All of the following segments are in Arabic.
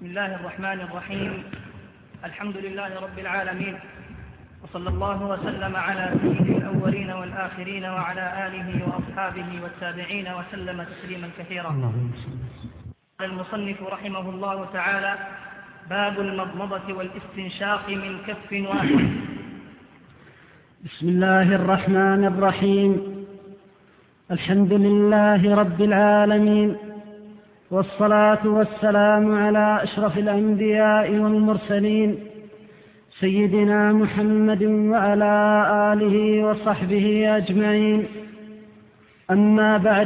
بسم الله الرحمن الرحيم. الحمد لله رب العالمين، وصلى الله وسلم على سيد الأولين والآخرين وعلى آله وأصحابه والتابعين وسلم تسليما كثيرا. قال المصنف رحمه الله تعالى: باب المضمضة والاستنشاق من كف واحد. بسم الله الرحمن الرحيم. الحمد لله رب العالمين، والصلاة والسلام على أشرف الأنبياء والمرسلين سيدنا محمد وعلى آله وصحبه أجمعين. أما بعد،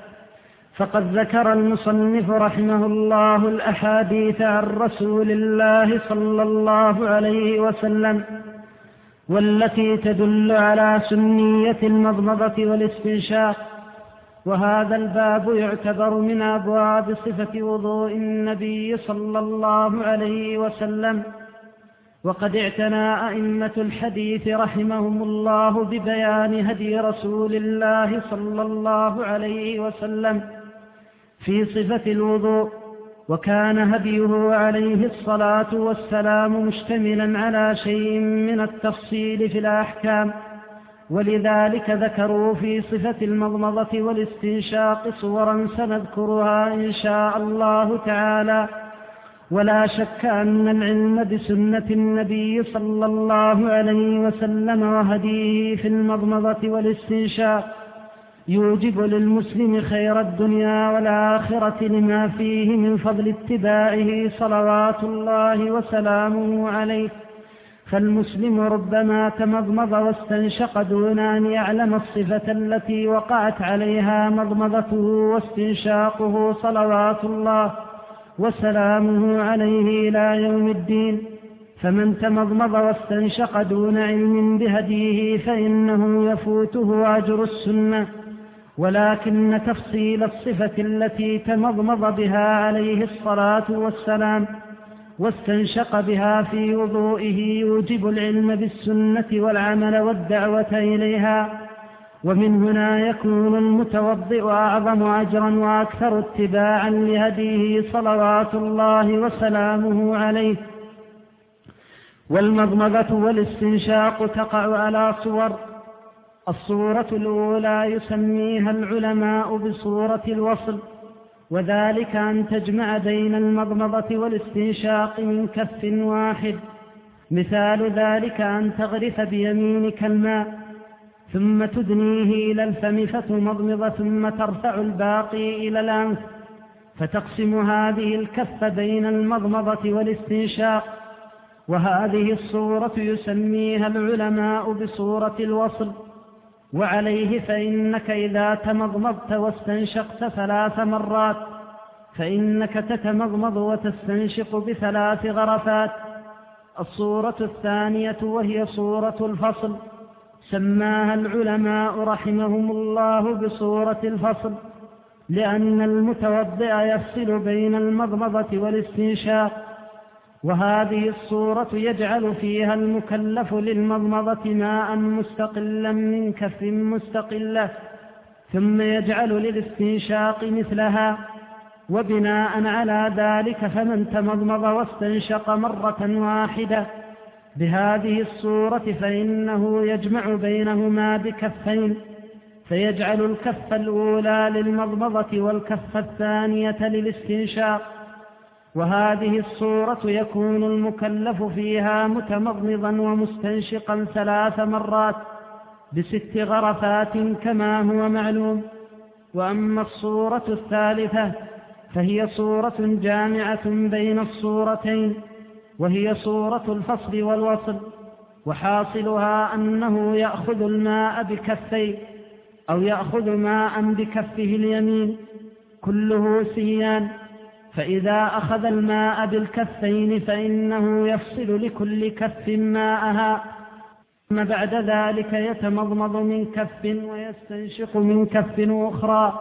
فقد ذكر المصنف رحمه الله الأحاديث عن رسول الله صلى الله عليه وسلم، والتي تدل على سنية المضمضة والاستنشاق. وهذا الباب يعتبر من أبواب صفة وضوء النبي صلى الله عليه وسلم. وقد اعتنى أئمة الحديث رحمهم الله ببيان هدي رسول الله صلى الله عليه وسلم في صفة الوضوء، وكان هديه عليه الصلاة والسلام مشتملا على شيء من التفصيل في الأحكام، ولذلك ذكروا في صفة المضمضة والاستنشاق صورا سنذكرها إن شاء الله تعالى. ولا شك أن العلم بسنة النبي صلى الله عليه وسلم وهديه في المضمضة والاستنشاق يوجب للمسلم خير الدنيا والآخرة، لما فيه من فضل اتباعه صلوات الله وسلامه عليه. فالمسلم ربما تمضمض واستنشق دون أن يعلم الصفة التي وقعت عليها مضمضته واستنشاقه صلوات الله وسلامه عليه إلى يوم الدين. فمن تمضمض واستنشق دون علم بهديه فإنه يفوته أجر السنة، ولكن تفصيل الصفة التي تمضمض بها عليه الصلاة والسلام واستنشق بها في وضوئه يوجب العلم بالسنة والعمل والدعوة إليها. ومن هنا يكون المتوضئ أعظم أجرا وأكثر اتباعا لهديه صلوات الله وسلامه عليه. والمضمضة والاستنشاق تقع على صور. الصورة الأولى يسميها العلماء بصورة الوصل، وذلك أن تجمع بين المضمضة والاستنشاق من كف واحد. مثال ذلك أن تغرف بيمينك الماء ثم تدنيه إلى الفم فتمضمض، ثم ترفع الباقي إلى الأنف، فتقسم هذه الكف بين المضمضة والاستنشاق. وهذه الصورة يسميها العلماء بصورة الوصل. وعليه فإنك إذا تمضمضت واستنشقت 3 مرات فإنك تتمضمض وتستنشق ب3 غرفات. الصورة الثانية وهي صورة الفصل سماها العلماء رحمهم الله بصورة الفصل، لأن المتوضئ يفصل بين المضمضة والاستنشاق. وهذه الصورة يجعل فيها المكلف للمضمضة ماء مستقلا من كف مستقلة، ثم يجعل للاستنشاق مثلها. وبناء على ذلك فمن تمضمض واستنشق مرة واحدة بهذه الصورة فإنه يجمع بينهما بكفين، فيجعل الكف الأولى للمضمضة والكف الثانية للاستنشاق. وهذه الصورة يكون المكلف فيها متمضمضا ومستنشقا 3 مرات ب6 غرفات كما هو معلوم. وأما الصورة الثالثة فهي صورة جامعة بين الصورتين، وهي صورة الفصل والوصل. وحاصلها أنه يأخذ الماء بكفيه أو يأخذ ماء بكفه اليمين كله سيان، فإذا أخذ الماء بالكفين فإنه يفصل لكل كف ماءها، ثم بعد ذلك يتمضمض من كف ويستنشق من كف أخرى.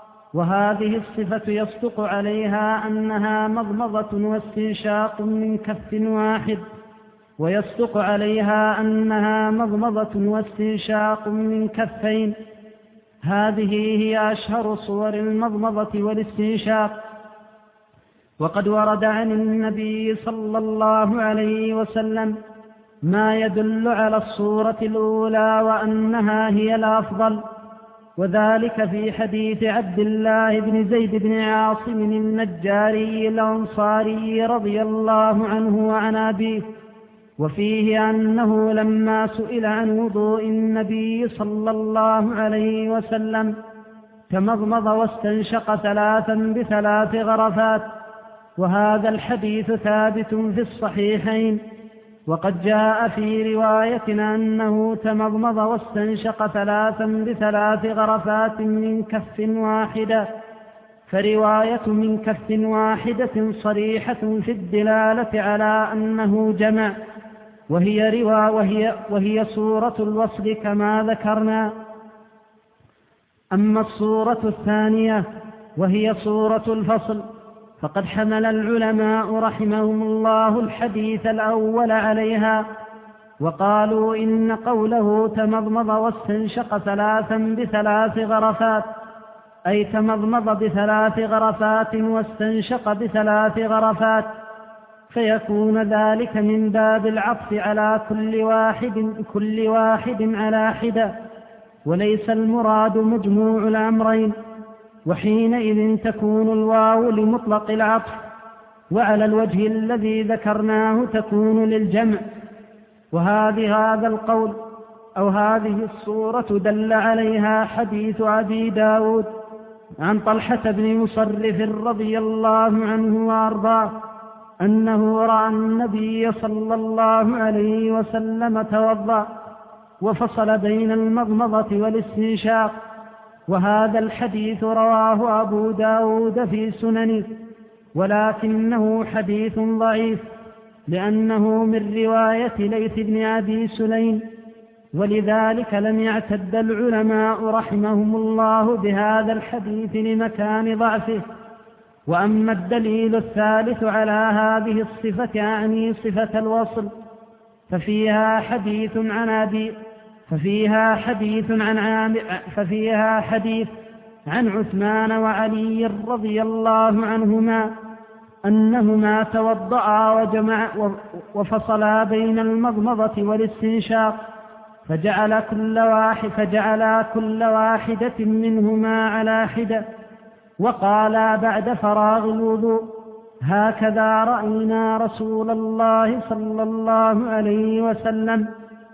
وهذه الصفة يصدق عليها أنها مضمضة واستنشاق من كف واحد، ويصدق عليها أنها مضمضة واستنشاق من كفين. هذه هي أشهر صور المضمضة والاستنشاق. وقد ورد عن النبي صلى الله عليه وسلم ما يدل على الصورة الأولى وأنها هي الأفضل، وذلك في حديث عبد الله بن زيد بن عاصم النجاري الأنصاري رضي الله عنه وعن أبيه، وفيه أنه لما سئل عن وضوء النبي صلى الله عليه وسلم تمضمض واستنشق ثلاثا ب3 غرفات، وهذا الحديث ثابت في الصحيحين. وقد جاء في رواية أنه تمضمض واستنشق ثلاثا ب3 غرفات من كف واحدة، فرواية من كف واحدة صريحة في الدلالة على أنه جمع، وهي صورة الوصل كما ذكرنا. أما الصورة الثانية وهي صورة الفصل فقد حمل العلماء رحمهم الله الحديث الأول عليها، وقالوا إن قوله تمضمض واستنشق ثلاثا ب3 غرفات أي تمضمض ب3 غرفات واستنشق ب3 غرفات، فيكون ذلك من باب العطف على كل واحد على حدة، وليس المراد مجموع الأمرين، وحينئذ تكون الواو لمطلق العطف، وعلى الوجه الذي ذكرناه تكون للجمع. هذا القول أو هذه الصورة دل عليها حديث أبي داود عن طلحة بن مصرف رضي الله عنه وأرضاه أنه رأى النبي صلى الله عليه وسلم توضأ وفصل بين المضمضة والاستنشاق، وهذا الحديث رواه أبو داود في سننه، ولكنه حديث ضعيف لأنه من رواية ليث بن أبي سليم، ولذلك لم يعتد العلماء رحمهم الله بهذا الحديث لمكان ضعفه. وأما الدليل الثالث على هذه الصفة أعني صفة الوصل ففيها حديث عن عثمان وعلي رضي الله عنهما أنهما توضأا وفصلا بين المضمضة والاستنشاق، فجعلا كل واحدة منهما على حدة، وقالا بعد فراغ الوضوء: هكذا رأينا رسول الله صلى الله عليه وسلم.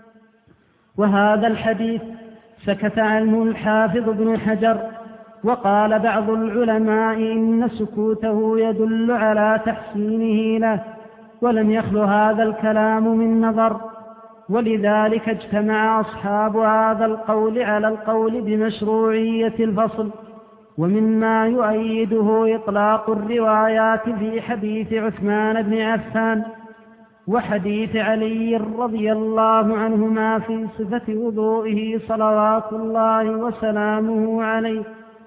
وهذا الحديث سكت عنه الحافظ ابن حجر، وقال بعض العلماء إن سكوته يدل على تحسينه له، ولم يخل هذا الكلام من نظر، ولذلك اجتمع أصحاب هذا القول على القول بمشروعية الفصل. ومما يؤيده إطلاق الروايات في حديث عثمان بن عفان وحديث علي رضي الله عنهما في صفة وضوئه صلوات الله وسلامه عليه.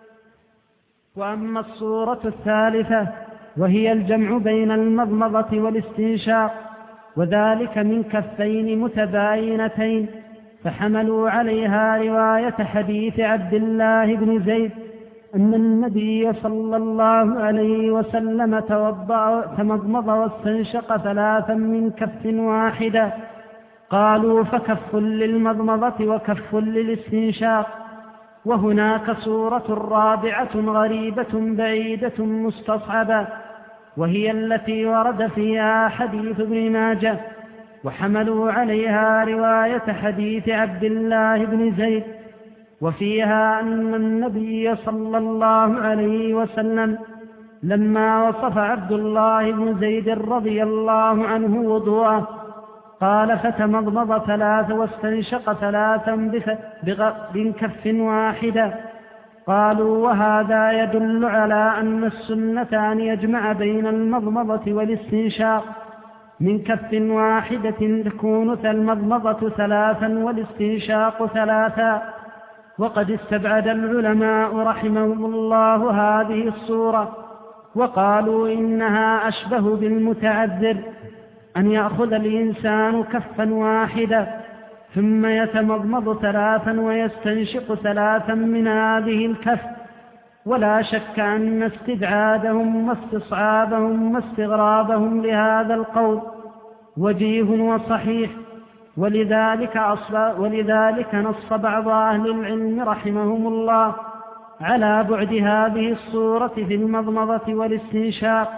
وأما الصورة الثالثة وهي الجمع بين المضمضة والاستنشاق، وذلك من كفين متباينتين، فحملوا عليها رواية حديث عبد الله بن زيد أن النبي صلى الله عليه وسلم تمضمض واستنشق 3 من كف واحدة، قالوا فكف للمضمضة وكف للاستنشاق. وهناك صورة رابعة غريبة بعيدة مستصعبة، وهي التي ورد فيها حديث ابن ماجه، وحملوا عليها رواية حديث عبد الله بن زيد، وفيها أن النبي صلى الله عليه وسلم لما وصف عبد الله بن زيد رضي الله عنه وضوءه قال: فتمضمض 3 واستنشق 3 من كف واحدة. قالوا: وهذا يدل على أن السنة أن يجمع بين المضمضة والاستنشاق من كف واحدة، تكون المضمضة 3 والاستنشاق 3. وقد استبعد العلماء رحمهم الله هذه الصورة، وقالوا إنها أشبه بالمتعذر، أن يأخذ الإنسان كفا واحدة ثم يتمضمض 3 ويستنشق 3 من هذه الكف، ولا شك أن استبعادهم واستصعابهم واستغرابهم لهذا القول وجيه وصحيح، ولذلك نص بعض أهل العلم رحمهم الله على بعد هذه الصورة في المضمضة والاستنشاق.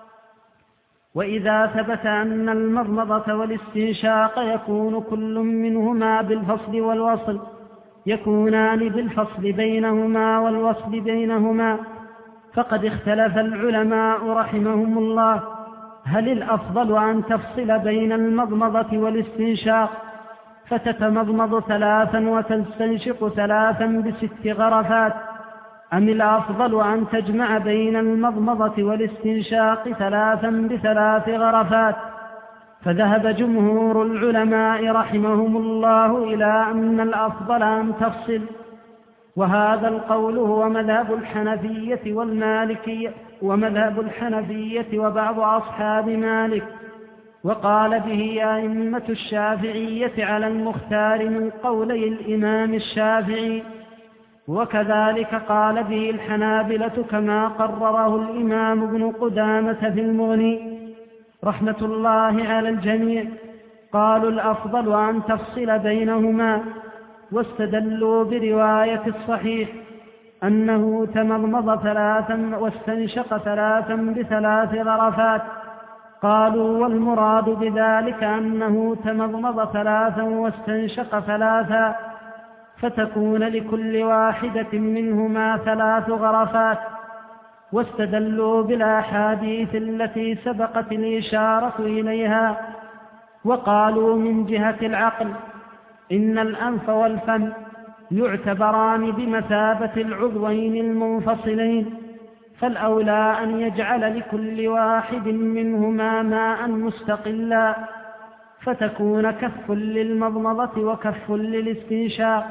وإذا ثبت أن المضمضة والاستنشاق يكون كل منهما بالفصل والوصل، يكونان بالفصل بينهما والوصل بينهما، فقد اختلف العلماء رحمهم الله هل الأفضل أن تفصل بين المضمضة والاستنشاق فتتمضمض 3 وتستنشق 3 ب6 غرفات، أم الأفضل أن تجمع بين المضمضة والاستنشاق 3 ب3 غرفات؟ فذهب جمهور العلماء رحمهم الله إلى أن الأفضل أن تفصل، وهذا القول هو مذهب الحنفية والمالكية ومذهب الحنفية وبعض أصحاب مالك، وقال به أئمة الشافعية على المختار من قولي الإمام الشافعي، وكذلك قال به الحنابلة كما قرره الإمام ابن قدامة في المغني رحمة الله على الجميع. قالوا الأفضل أن تفصل بينهما، واستدلوا برواية الصحيح أنه تمضمض 3 واستنشق 3 ب3 غرفات. قالوا والمراد بذلك أنه تمضمض 3 واستنشق 3، فتكون لكل واحدة منهما 3 غرفات. واستدلوا بالأحاديث التي سبقت الإشارة إليها، وقالوا من جهة العقل إن الأنف والفم يعتبران بمثابة العضوين المنفصلين، فالأولى أن يجعل لكل واحد منهما ماء مستقلا، فتكون كف للمضمضة وكف للاستنشاق.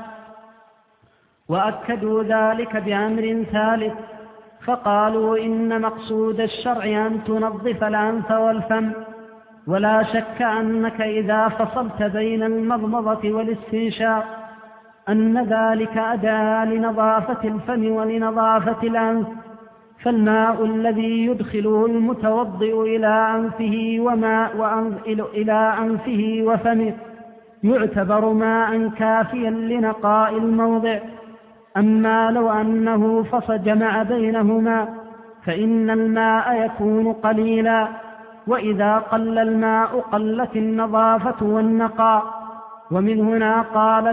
وأكدوا ذلك بأمر ثالث، فقالوا إن مقصود الشرع أن تنظف الأنف والفم، ولا شك أنك إذا فصلت بين المضمضة والاستنشاق أن ذلك أدعى لنظافة الفم ولنظافة الأنف، فالماء الذي يدخله المتوضئ إلى أنفه وفمه يعتبر ماء كافيا لنقاء الموضع. أما لو أنه جمع بينهما فإن الماء يكون قليلا، وإذا قل الماء قلت النظافة والنقاء. ومن هنا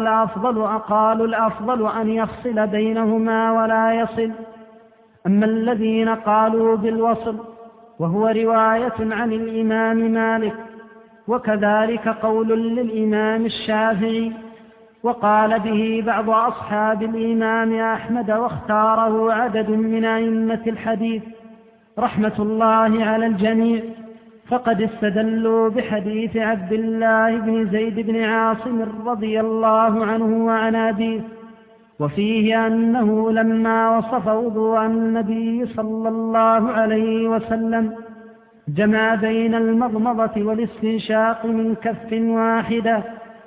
قالوا الأفضل أن يفصل بينهما ولا يصل. أما الذين قالوا بالوصل وهو رواية عن الإمام مالك، وكذلك قول للإمام الشافعي، وقال به بعض أصحاب الإمام أحمد، واختاره عدد من أئمة الحديث رحمة الله على الجميع، فقد استدلوا بحديث عبد الله بن زيد بن عاصم رضي الله عنه وعن أبيه، وفيه أنه لما وصف وضوء النبي صلى الله عليه وسلم جمع بين المضمضة والاستنشاق من كف واحدة.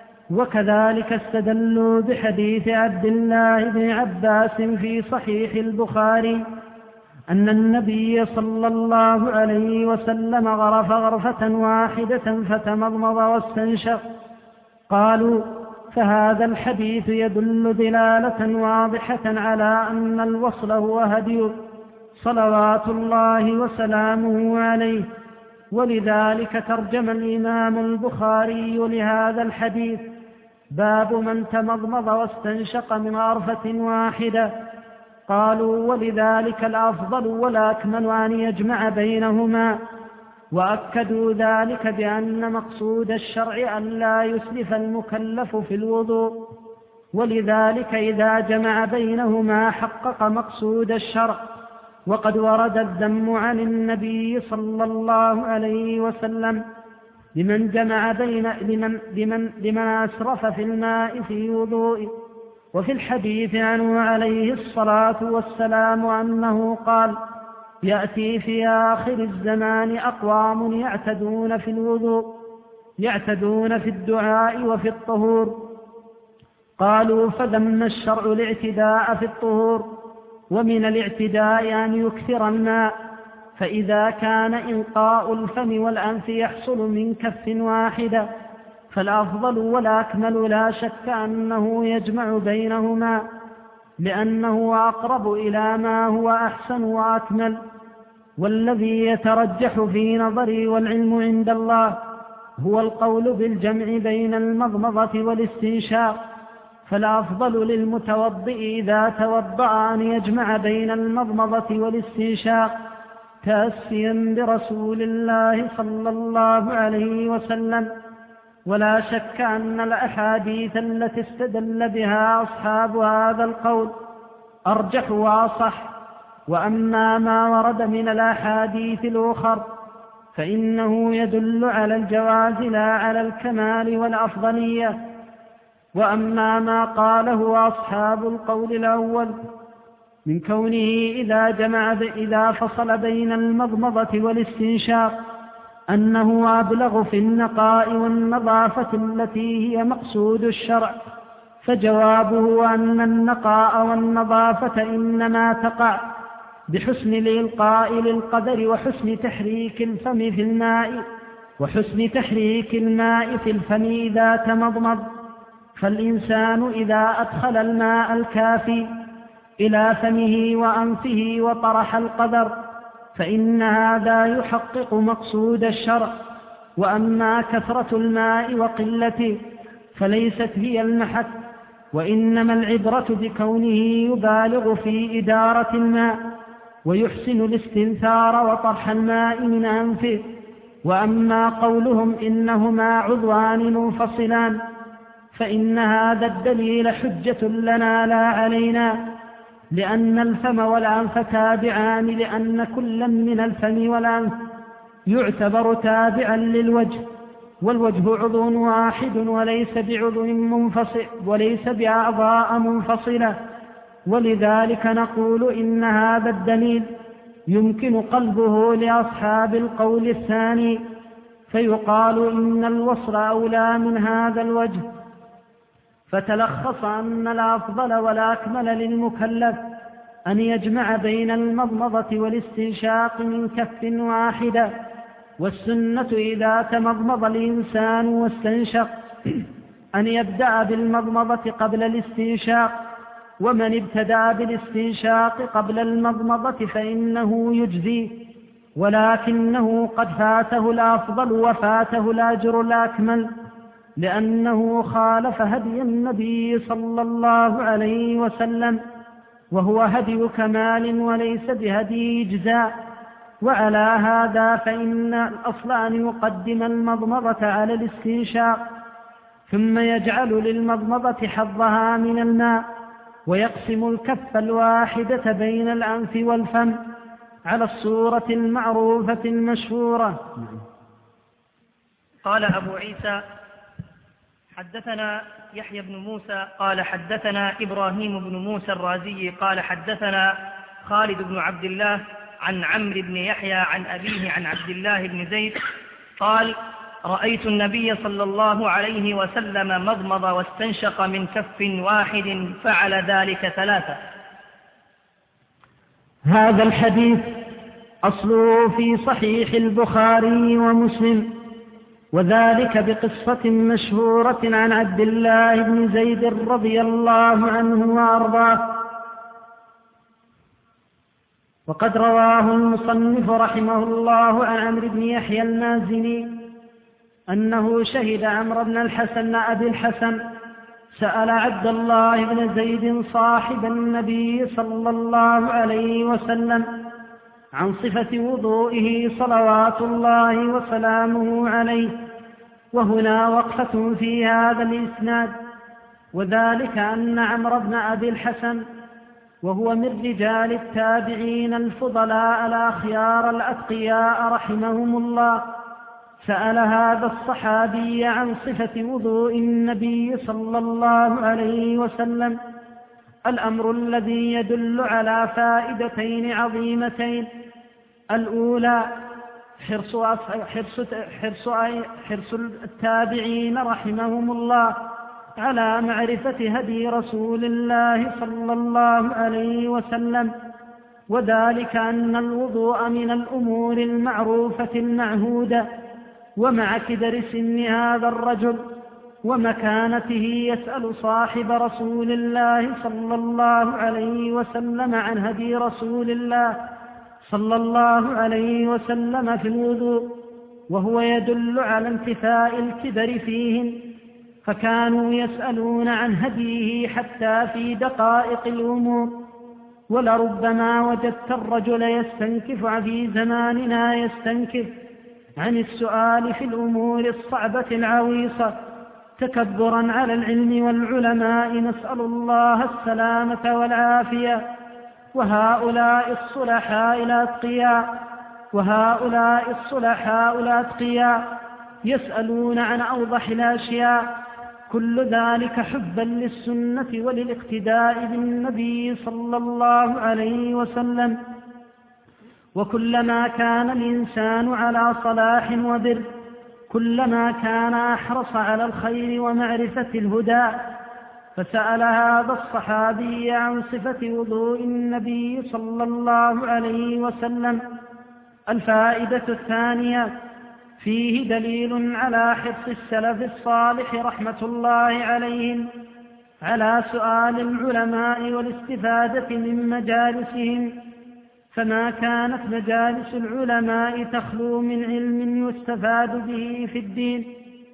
وكذلك استدلوا بحديث عبد الله بن عباس في صحيح البخاري أن النبي صلى الله عليه وسلم غرف غرفة واحدة فتمضمض واستنشق. قالوا فهذا الحديث يدل دلالة واضحة على أن الوصل هو هدي صلوات الله وسلامه عليه، ولذلك ترجم الإمام البخاري لهذا الحديث باب من تمضمض واستنشق من غرفة واحدة. قالوا ولذلك الأفضل والأكمل أن يجمع بينهما، وأكدوا ذلك بأن مقصود الشرع أن لا يسلف المكلف في الوضوء، ولذلك إذا جمع بينهما حقق مقصود الشرع. وقد ورد الذم عن النبي صلى الله عليه وسلم لمن جمع لمن أسرف في الماء في وضوءه، وفي الحديث عنه عليه الصلاة والسلام أنه قال يأتي في آخر الزمان أقوام يعتدون في الوضوء، يعتدون في الدعاء وفي الطهور. قالوا فذم الشرع الاعتداء في الطهور، ومن الاعتداء أن يكثر الماء، فإذا كان إنقاء الفم والأنف يحصل من كف واحدة فالأفضل والأكمل لا شك أنه يجمع بينهما، لأنه أقرب إلى ما هو أحسن وأكمل. والذي يترجح في نظري والعلم عند الله هو القول بالجمع بين المضمضة والاستنشاق، فالأفضل للمتوضئ إذا توضأ أن يجمع بين المضمضة والاستنشاق تأسيا برسول الله صلى الله عليه وسلم. ولا شك أن الأحاديث التي استدل بها أصحاب هذا القول أرجح وأصح. وأما ما ورد من الأحاديث الأخر فإنه يدل على الجواز لا على الكمال والأفضلية. وأما ما قاله أصحاب القول الأول من كونه إذا فصل بين المضمضة والاستنشاق أنه أبلغ في النقاء والنظافة التي هي مقصود الشرع، فجوابه أن النقاء والنظافة إنما تقع بحسن الإلقاء للقدر وحسن تحريك الماء في الفم إذا تمضمض. فالإنسان إذا أدخل الماء الكافي إلى فمه وأنفه وطرح القدر فإن هذا يحقق مقصود الشرع. وأما كثرة الماء وقلته فليست هي المحك، وإنما العبرة بكونه يبالغ في إدارة الماء ويحسن الاستنثار وطرح الماء من أنفه. وأما قولهم إنهما عضوان منفصلان فإن هذا الدليل حجة لنا لا علينا، لأن الفم والأنف تابعان، لأن كل من الفم والأنف يعتبر تابعا للوجه، والوجه عضو واحد وليس بعضو منفصل وليس بأعضاء منفصلة. ولذلك نقول إن هذا الدليل يمكن قلبه لأصحاب القول الثاني، فيقال إن الوصل أولى من هذا الوجه. فتلخص أن الأفضل والأكمل للمكلف أن يجمع بين المضمضة والاستنشاق من كف واحدة، والسنة إذا تمضمض الإنسان واستنشق أن يبدأ بالمضمضة قبل الاستنشاق، ومن ابتدأ بالاستنشاق قبل المضمضة فإنه يجزي، ولكنه قد فاته الأفضل وفاته الأجر الأكمل، لأنه خالف هدي النبي صلى الله عليه وسلم، وهو هدي كمال وليس بهدي إجزاء. وعلى هذا فإن الأصل أن يقدم المضمضة على الاستنشاق، ثم يجعل للمضمضة حظها من الماء، ويقسم الكف الواحدة بين الأنف والفم على الصورة المعروفة المشهورة. قال أبو عيسى: حدثنا يحيى بن موسى قال حدثنا إبراهيم بن موسى الرازي قال حدثنا خالد بن عبد الله عن عمرو بن يحيى عن أبيه عن عبد الله بن زيد قال: رأيت النبي صلى الله عليه وسلم مضمض واستنشق من كف واحد فعل ذلك 3. هذا الحديث أصله في صحيح البخاري ومسلم، وذلك بقصة مشهورة عن عبد الله بن زيد رضي الله عنه وأرضاه. وقد رواه المصنف رحمه الله عن عمرو بن يحيى المازني أنه شهد عمرو بن الحسن أبي الحسن سأل عبد الله بن زيد صاحب النبي صلى الله عليه وسلم عن صفة وضوئه صلوات الله وسلامه عليه. وهنا وقفة في هذا الإسناد، وذلك أن عمرو بن أبي الحسن وهو من رجال التابعين الفضلاء الأخيار الأتقياء رحمهم الله سأل هذا الصحابي عن صفة وضوء النبي صلى الله عليه وسلم، الأمر الذي يدل على فائدتين عظيمتين: الأولى حرص التابعين رحمهم الله على معرفة هدي رسول الله صلى الله عليه وسلم، وذلك أن الوضوء من الأمور المعروفة المعهودة. ومع كدر سن هذا الرجل ومكانته يسأل صاحب رسول الله صلى الله عليه وسلم عن هدي رسول الله صلى الله عليه وسلم في الوضوء، وهو يدل على انتفاء الكدر فيهم، فكانوا يسألون عن هديه حتى في دقائق الأمور. ولربما وجدت الرجل يستنكف في زماننا يستنكف عن السؤال في الأمور الصعبة العويصة تكبرا على العلم والعلماء، نسأل الله السلامة والعافية. وهؤلاء الصلحاء الأتقياء يسألون عن أوضح الأشياء، كل ذلك حبا للسنة وللاقتداء بالنبي صلى الله عليه وسلم. وكلما كان الإنسان على صلاح وبر كلما كان أحرص على الخير ومعرفة الهدى. فسأل هذا الصحابي عن صفة وضوء النبي صلى الله عليه وسلم. الفائدة الثانية: فيه دليل على حرص السلف الصالح رحمة الله عليهم على سؤال العلماء والاستفادة من مجالسهم، فما كانت مجالس العلماء تخلو من علم يستفاد به في الدين،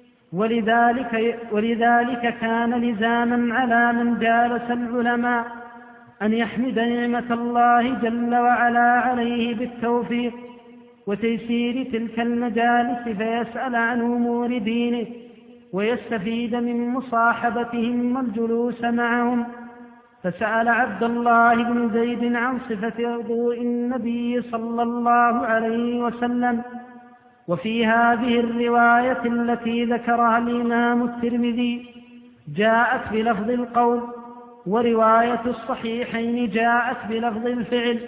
ولذلك كان لزاما على من جالس العلماء أن يحمد نعمة الله جل وعلا عليه بالتوفيق وتيسير تلك المجالس، فيسأل عن أمور دينه ويستفيد من مصاحبتهم والجلوس معهم. فسأل عبد الله بن زيد عن صفة وضوء النبي صلى الله عليه وسلم. وفي هذه الرواية التي ذكرها الإمام الترمذي جاءت بلفظ القول، ورواية الصحيحين جاءت بلفظ الفعل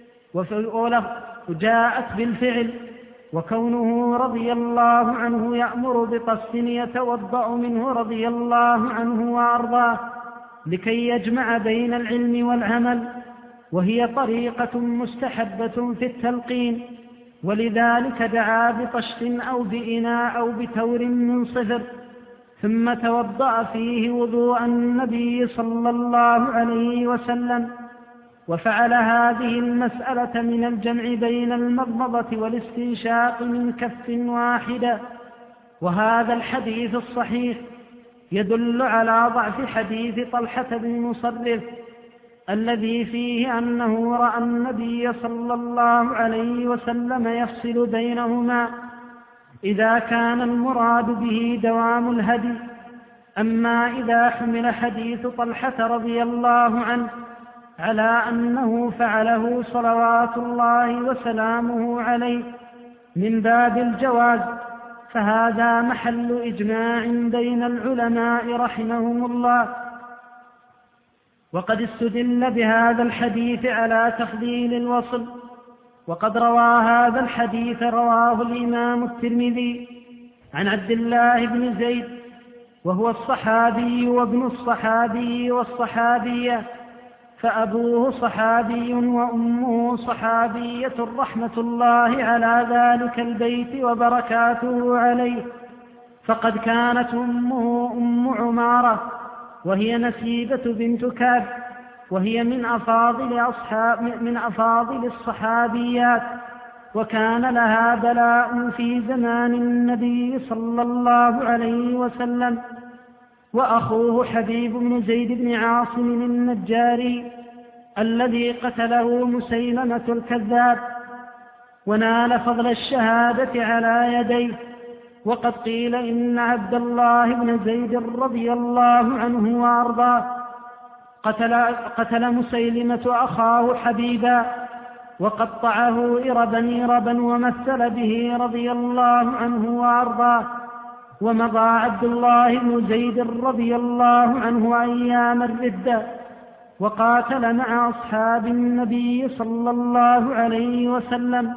وجاءت بالفعل. وكونه رضي الله عنه يأمر بقصد يتوضأ منه رضي الله عنه وأرضاه لكي يجمع بين العلم والعمل، وهي طريقة مستحبة في التلقين، ولذلك دعا بطشت أو بإناء أو بتور من صفر، ثم توضأ فيه وضوء النبي صلى الله عليه وسلم. وفعل هذه المسألة من الجمع بين المضمضة والاستنشاق من كف واحدة. وهذا الحديث الصحيح يدل على ضعف حديث طلحة بن مصرف الذي فيه أنه رأى النبي صلى الله عليه وسلم يفصل بينهما إذا كان المراد به دوام الهدي. أما إذا حمل حديث طلحة رضي الله عنه على أنه فعله صلوات الله وسلامه عليه من باب الجواز، فهذا محل إجماع بين العلماء رحمهم الله. وقد استدل بهذا الحديث على تفضيل الوصل، وقد روى هذا الحديث رواه الإمام الترمذي عن عبد الله بن زيد، وهو الصحابي وابن الصحابي والصحابية، فأبوه صحابي وأمه صحابية رحمة الله على ذلك البيت وبركاته عليه. فقد كانت أمه أم عمارة وهي نسيبة بنت كعب، وهي من أفاضل الصحابيات، وكان لها بلاء في زمان النبي صلى الله عليه وسلم. وأخوه حبيب بن زيد بن عاصم النجاري الذي قتله مسيلمة الكذاب ونال فضل الشهادة على يديه. وقد قيل إن عبد الله بن زيد رضي الله عنه وأرضاه قتل مسيلمة أخاه حبيبا وقطعه إربا ومثل به رضي الله عنه وأرضاه. ومضى عبد الله بن زيد رضي الله عنه أيام الردة، وقاتل مع أصحاب النبي صلى الله عليه وسلم،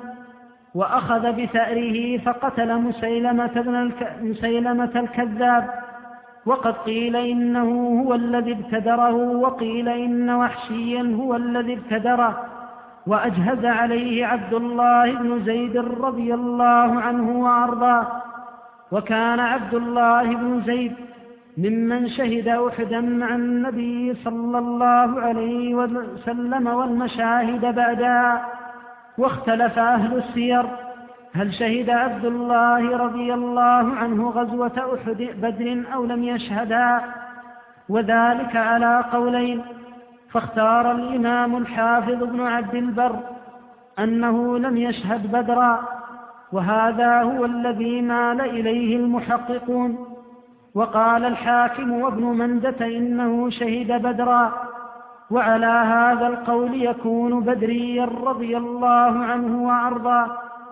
وأخذ بثأره فقتل مسيلمة الكذاب. وقد قيل إنه هو الذي ابتدره، وقيل إن وحشيا هو الذي ابتدره، وأجهز عليه عبد الله بن زيد رضي الله عنه وأرضاه. وكان عبد الله بن زيد ممن شهد أحدا مع النبي صلى الله عليه وسلم والمشاهد بعدها. واختلف أهل السير هل شهد عبد الله رضي الله عنه غزوة أحد بدر أو لم يشهدها، وذلك على قولين. فاختار الإمام الحافظ بن عبد البر أنه لم يشهد بدرا، وهذا هو الذي مال إليه المحققون. وقال الحاكم وابن مندة إنه شهد بدرا، وعلى هذا القول يكون بدريا رضي الله عنه وأرضاه.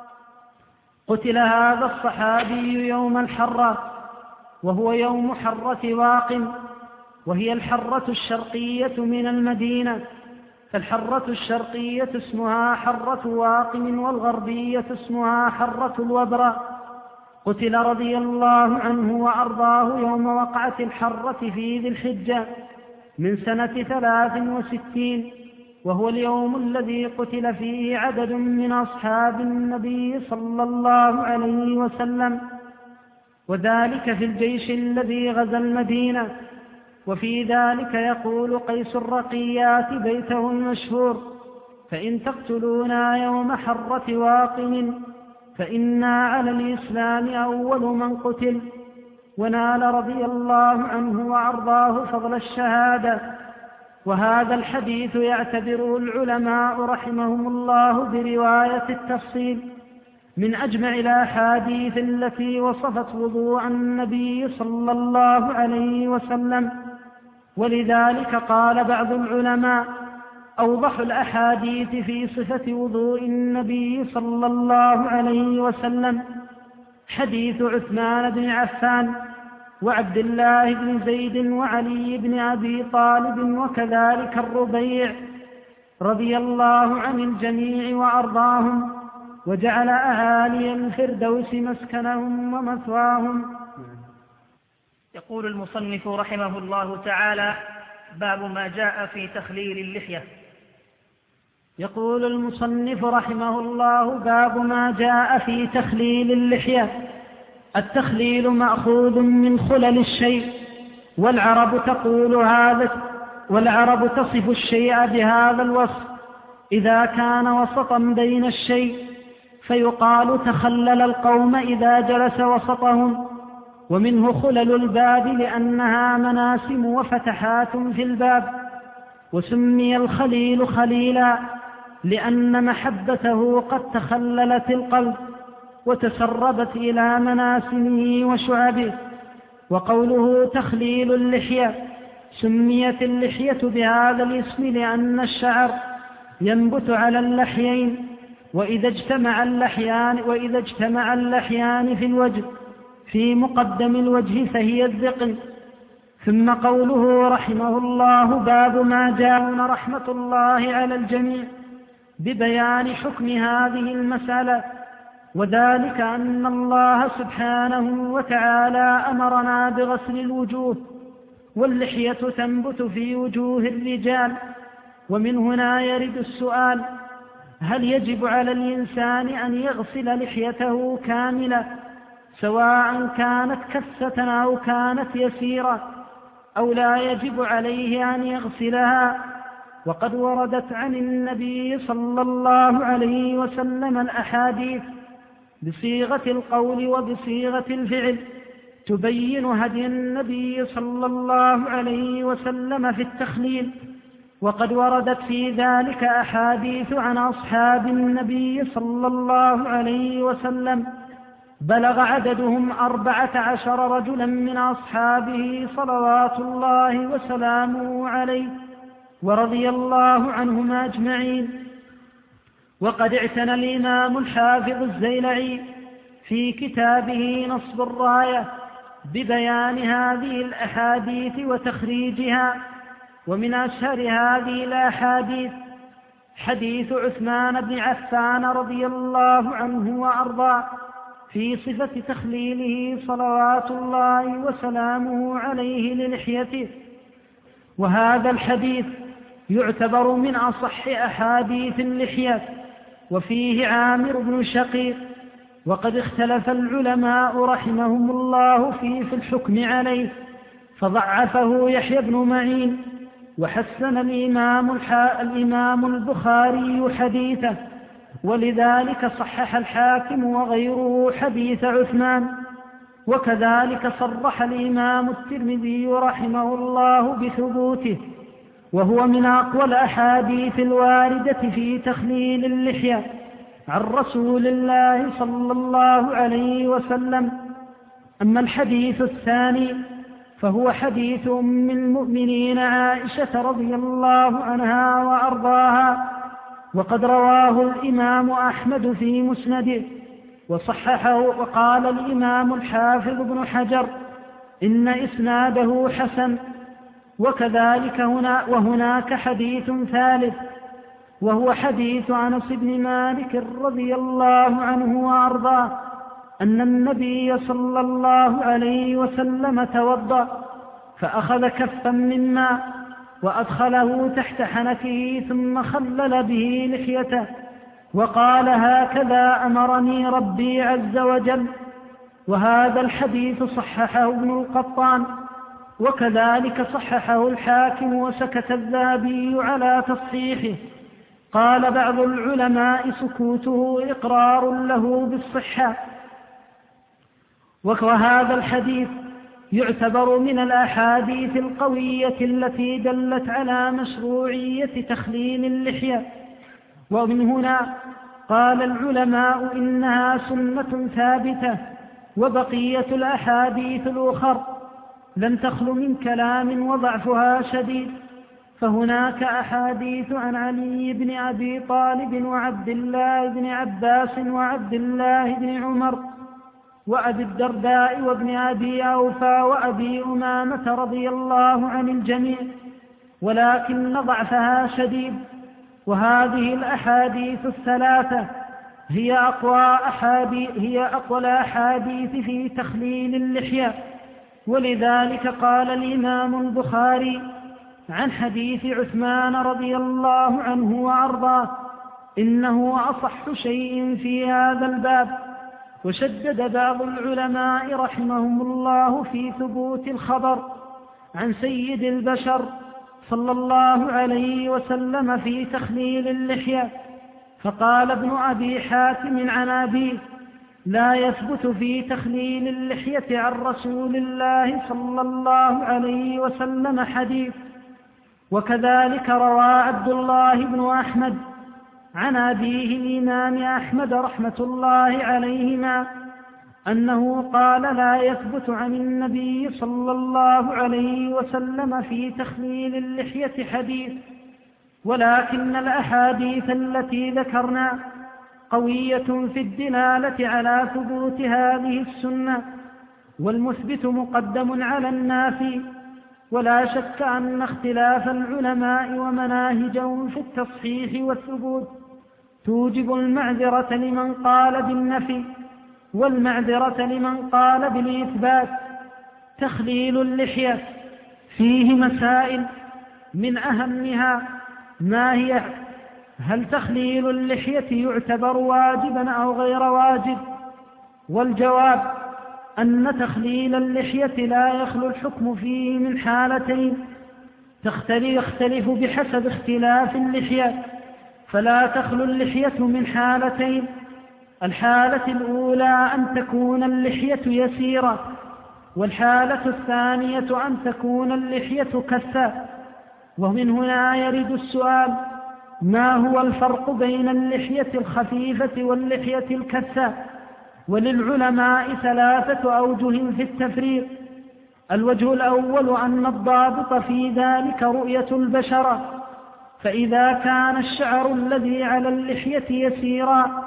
قتل هذا الصحابي يوم الحرة، وهو يوم حرة واقم، وهي الحرة الشرقية من المدينة، فالحرة الشرقية اسمها حرة واقم، والغربية اسمها حرة الوبرة. قتل رضي الله عنه وأرضاه يوم وقعة الحرة في ذي الحجة من سنة 63، وهو اليوم الذي قتل فيه عدد من أصحاب النبي صلى الله عليه وسلم، وذلك في الجيش الذي غزا المدينة. وفي ذلك يقول قيس الرقيات بيته المشهور: فإن تقتلونا يوم حرة واقم فإنا على الإسلام أول من قتل. ونال رضي الله عنه وأرضاه فضل الشهادة. وهذا الحديث يعتبره العلماء رحمهم الله برواية التفصيل من أجمع الأحاديث التي وصفت وضوء النبي صلى الله عليه وسلم. ولذلك قال بعض العلماء: أوضح الأحاديث في صفة وضوء النبي صلى الله عليه وسلم حديث عثمان بن عفان وعبد الله بن زيد وعلي بن أبي طالب، وكذلك الربيع رضي الله عن الجميع وأرضاهم، وجعل أعالي الفردوس مسكنهم ومثواهم. يقول المصنف رحمه الله تعالى: باب ما جاء في تخليل اللحية. يقول المصنف رحمه الله: باب ما جاء في تخليل اللحية. التخليل مأخوذ من خلل الشيء، والعرب تصف الشيء بهذا الوصف إذا كان وسطا بين الشيء، فيقال تخلل القوم إذا جلس وسطهم. ومنه خلل الباب لأنها مناسم وفتحات في الباب. وسمي الخليل خليلا لأن محبته قد تخللت القلب وتسربت إلى مناسمه وشعبه. وقوله تخليل اللحية: سميت اللحية بهذا الاسم لأن الشعر ينبت على اللحيين، وإذا اجتمع اللحيان في الوجه في مقدم الوجه فهي الذقن. ثم قوله رحمه الله: باب ما جاء رحمة الله على الجميع ببيان حكم هذه المسألة، وذلك أن الله سبحانه وتعالى أمرنا بغسل الوجوه، واللحية تنبت في وجوه الرجال. ومن هنا يرد السؤال: هل يجب على الإنسان أن يغسل لحيته كاملة، سواء كانت كثة أو كانت يسيرة، أو لا يجب عليه أن يغسلها؟ وقد وردت عن النبي صلى الله عليه وسلم الأحاديث بصيغة القول وبصيغة الفعل تبين هدي النبي صلى الله عليه وسلم في التخليل. وقد وردت في ذلك أحاديث عن أصحاب النبي صلى الله عليه وسلم بلغ عددهم 14 رجلا من أصحابه صلوات الله وسلامه عليه ورضي الله عنهم أجمعين. وقد اعتنى الإمام الحافظ الزيلعي في كتابه نصب الراية ببيان هذه الأحاديث وتخريجها. ومن أشهر هذه الأحاديث حديث عثمان بن عفان رضي الله عنه وأرضاه في صفة تخليله صلوات الله وسلامه عليه للحيته. وهذا الحديث يعتبر من أصح أحاديث اللحية، وفيه عامر بن شقيق. وقد اختلف العلماء رحمهم الله في الحكم عليه، فضعفه يحيى بن معين، وحسن الإمام البخاري حديثه، ولذلك صحح الحاكم وغيره حديث عثمان. وكذلك صرح الإمام الترمذي رحمه الله بثبوته، وهو من أقوى الأحاديث الواردة في تخليل اللحية عن رسول الله صلى الله عليه وسلم. أما الحديث الثاني فهو حديث أم المؤمنين عائشة رضي الله عنها وأرضاها، وقد رواه الإمام أحمد في مسنده وصححه. وقال الإمام الحافظ بن حجر إن إسناده حسن. وكذلك وهناك حديث ثالث، وهو حديث أنس بن مالك رضي الله عنه وأرضاه أن النبي صلى الله عليه وسلم توضأ فأخذ كفا من ماء وأدخله تحت حنكه ثم خلل به لحيته وقال: هكذا أمرني ربي عز وجل. وهذا الحديث صححه ابن القطان، وكذلك صححه الحاكم، وسكت الذهبي على تصحيحه. قال بعض العلماء: سكوته إقرار له بالصحة. وهذا الحديث يعتبر من الأحاديث القوية التي دلت على مشروعية تخليل اللحية. ومن هنا قال العلماء إنها سنة ثابتة، وبقية الأحاديث الأخر لم تخل من كلام وضعفها شديد. فهناك أحاديث عن علي بن أبي طالب وعبد الله بن عباس وعبد الله بن عمر وأبي الدرداء وابن أبي أوفى وأبي أمامة رضي الله عن الجميع، ولكن ضعفها شديد. وهذه الأحاديث الثلاثة هي أقوى الأحاديث في تخليل اللحية. ولذلك قال الإمام البخاري عن حديث عثمان رضي الله عنه وأرضاه: إنه أصح شيء في هذا الباب. وشدد بعض العلماء رحمهم الله في ثبوت الخبر عن سيد البشر صلى الله عليه وسلم في تخليل اللحية. فقال ابن أبي حاتم عن أبيه: لا يثبت في تخليل اللحية عن رسول الله صلى الله عليه وسلم حديث. وكذلك روى عبد الله بن أحمد عن أبيه الإمام أحمد رحمة الله عليهما أنه قال: لا يثبت عن النبي صلى الله عليه وسلم في تخليل اللحية حديث. ولكن الأحاديث التي ذكرنا قوية في الدلالة على ثبوت هذه السنة، والمثبت مقدم على النافي. ولا شك أن اختلاف العلماء ومناهجهم في التصحيح والثبوت توجب المعذرة لمن قال بالنفي والمعذرة لمن قال بالإثبات. تخليل اللحية فيه مسائل، من أهمها ما هي: هل تخليل اللحية يعتبر واجبا أو غير واجب؟ والجواب أن تخليل اللحية لا يخلو الحكم فيه من حالتين يختلف بحسب اختلاف اللحية. فلا تخلو اللحية من حالتين: الحالة الأولى أن تكون اللحية يسيرة، والحالة الثانية أن تكون اللحية كثة. ومن هنا يرد السؤال: ما هو الفرق بين اللحية الخفيفة واللحية الكثة؟ وللعلماء ثلاثة أوجه في التفريق. الوجه الأول أن الضابط في ذلك رؤية البشرة، فإذا كان الشعر الذي على اللحية يسيرا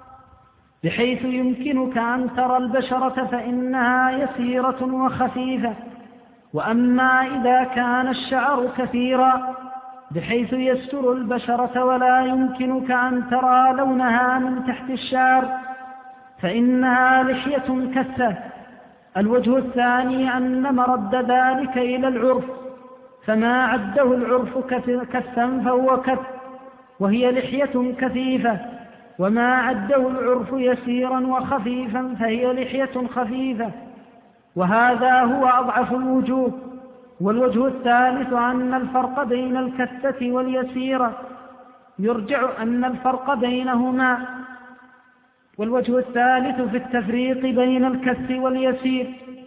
بحيث يمكنك أن ترى البشرة فإنها يسيرة وخفيفة. وأما إذا كان الشعر كثيرا بحيث يستر البشرة ولا يمكنك أن ترى لونها من تحت الشعر فإنها لحية كثة. الوجه الثاني أن مرد ذلك إلى العرف، فما عده العرف كثا فهو كث، وهي لحية كثيفة، وما عده العرف يسيرا وخفيفا فهي لحية خفيفة، وهذا هو أضعف الوجوه. والوجه الثالث أن الفرق بين الكثة واليسيرة يرجع أن الفرق بينهما، والوجه الثالث في التفريق بين الكث واليسير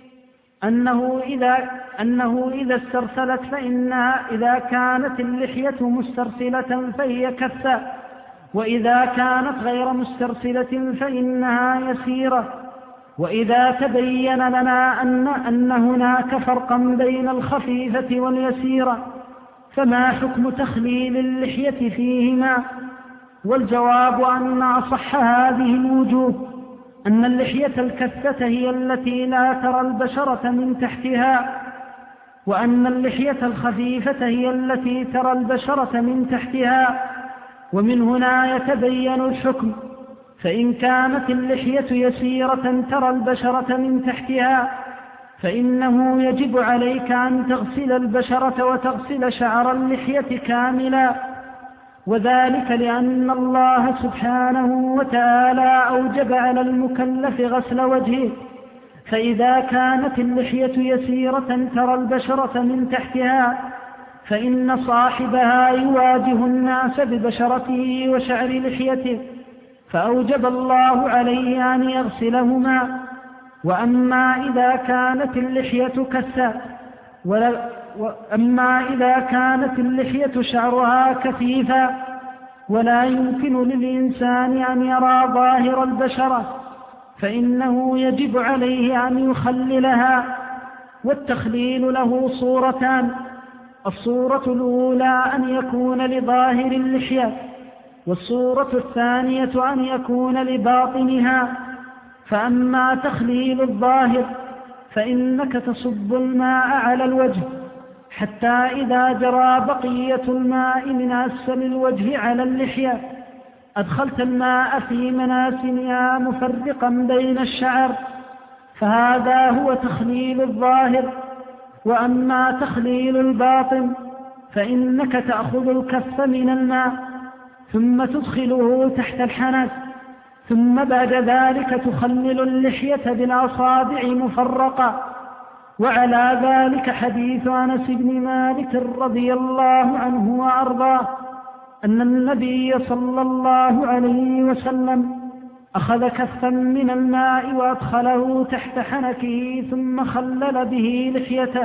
أنه إذا استرسلت فإنها إذا كانت اللحية مسترسلة فهي كثة، وإذا كانت غير مسترسلة فإنها يسيرة. وإذا تبين لنا أن هناك فرقا بين الخفيفة واليسيرة فما حكم تخليل اللحية فيهما؟ والجواب أن أصح هذه الوجوه أن اللحية الكثة هي التي لا ترى البشرة من تحتها، وأن اللحية الخفيفة هي التي ترى البشرة من تحتها. ومن هنا يتبين الحكم، فإن كانت اللحية يسيرة ترى البشرة من تحتها فإنه يجب عليك أن تغسل البشرة وتغسل شعر اللحية كاملا، وذلك لأن الله سبحانه وتعالى أوجب على المكلف غسل وجهه. فإذا كانت اللحية يسيرة ترى البشرة من تحتها فإن صاحبها يواجه الناس ببشرته وشعر لحيته، فأوجب الله عليه أن يغسلهما. وأما إذا كانت اللحية كثة وأما إذا كانت اللحية شعرها كثيفا ولا يمكن للإنسان أن يرى ظاهر البشرة فإنه يجب عليه أن يخللها. والتخليل له صورتان: الصورة الأولى أن يكون لظاهر اللحية، والصورة الثانية أن يكون لباطنها. فأما تخليل الظاهر فإنك تصب الماء على الوجه حتى إذا جرى بقية الماء من أسفل الوجه على اللحية أدخلت الماء في مناسمها مفرقا بين الشعر، فهذا هو تخليل الظاهر. وأما تخليل الباطن فإنك تأخذ الكف من الماء ثم تدخله تحت الحنك، ثم بعد ذلك تخلل اللحية بالأصابع مفرقة. وعلى ذلك حديث أنس بن مالك رضي الله عنه وأرضاه أن النبي صلى الله عليه وسلم أخذ كفا من الماء وأدخله تحت حنكه ظم خلل به لحيته،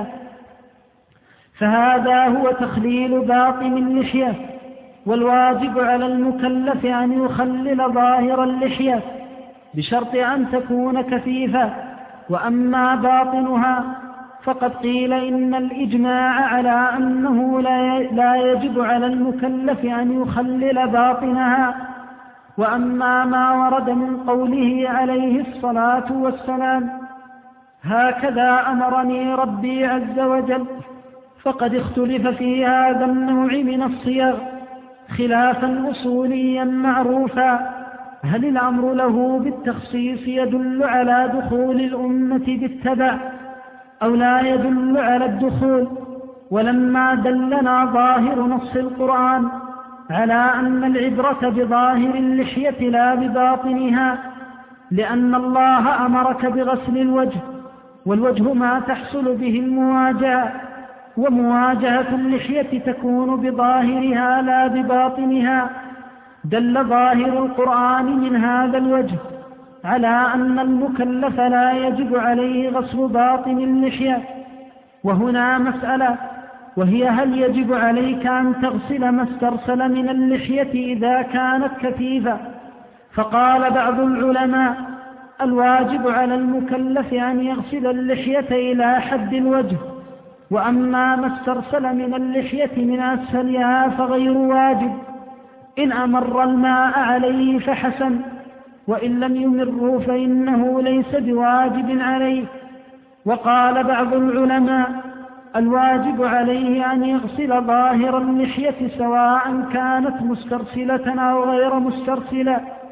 فهذا هو تخليل باطن اللحية. والواجب على المكلف أن يخلل ظاهر اللحية بشرط أن تكون كثيفة. وأما باطنها فقد قيل إن الإجماع على أنه لا يجب على المكلف أن يخلل باطنها. وأما ما ورد من قوله عليه الصلاة والسلام هكذا أمرني ربي عز وجل، فقد اختلف في هذا النوع من الصيغ خلافا أصوليا معروفا: هل الأمر له بالتخصيص يدل على دخول الأمة بالتبع أو لا يدل على الدخول؟ ولما دلنا ظاهر نص القرآن على أن العبرة بظاهر اللحية لا بباطنها، لأن الله أمرك بغسل الوجه، والوجه ما تحصل به المواجهة، ومواجهة اللحية تكون بظاهرها لا بباطنها. دل ظاهر القرآن من هذا الوجه على أن المكلف لا يجب عليه غسل باطن اللحية. وهنا مسألة، وهي هل يجب عليك أن تغسل ما استرسل من اللحية إذا كانت كثيفة؟ فقال بعض العلماء الواجب على المكلف أن يغسل اللحية إلى حد الوجه، وأما ما استرسل من اللحية من أسفلها فغير واجب، إن أمر الماء عليه فحسن، وإن لم يمره فإنه ليس بواجب عليه. وقال بعض العلماء الواجب عليه أن يغسل ظاهر اللحية سواء كانت مسترسلة أو غير مسترسلة،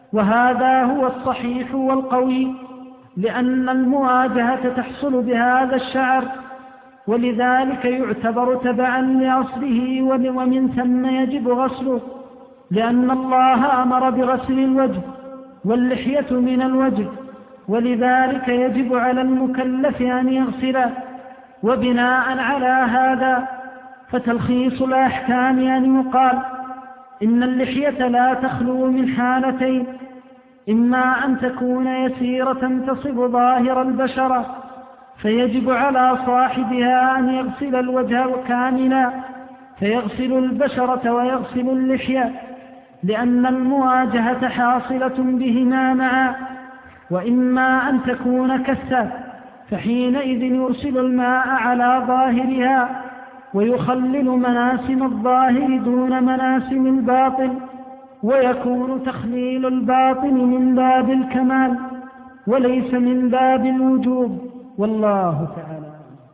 وهذا هو الصحيح والقوي، لأن المواجهة تحصل بهذا الشعر، ولذلك يعتبر تبعا لأصله، ومن ثم يجب غسله، لأن الله أمر بغسل الوجه، واللحية من الوجه، ولذلك يجب على المكلف أن يغسله. وبناء على هذا فتلخيص الأحكام أن يقال إن اللحية لا تخلو من حالتين: إما أن تكون يسيرة تصب ظاهر البشرة فيجب على صاحبها أن يغسل الوجه كاملا فيغسل البشرة ويغسل اللحية، لأن المواجهة حاصلة بهما معا، وإما أن تكون كثة فحينئذ يرسل الماء على ظاهرها ويخلل مناسم الظاهر دون مناسم الباطن، ويكون تخليل الباطن من باب الكمال وليس من باب الوجوب، والله تعالى.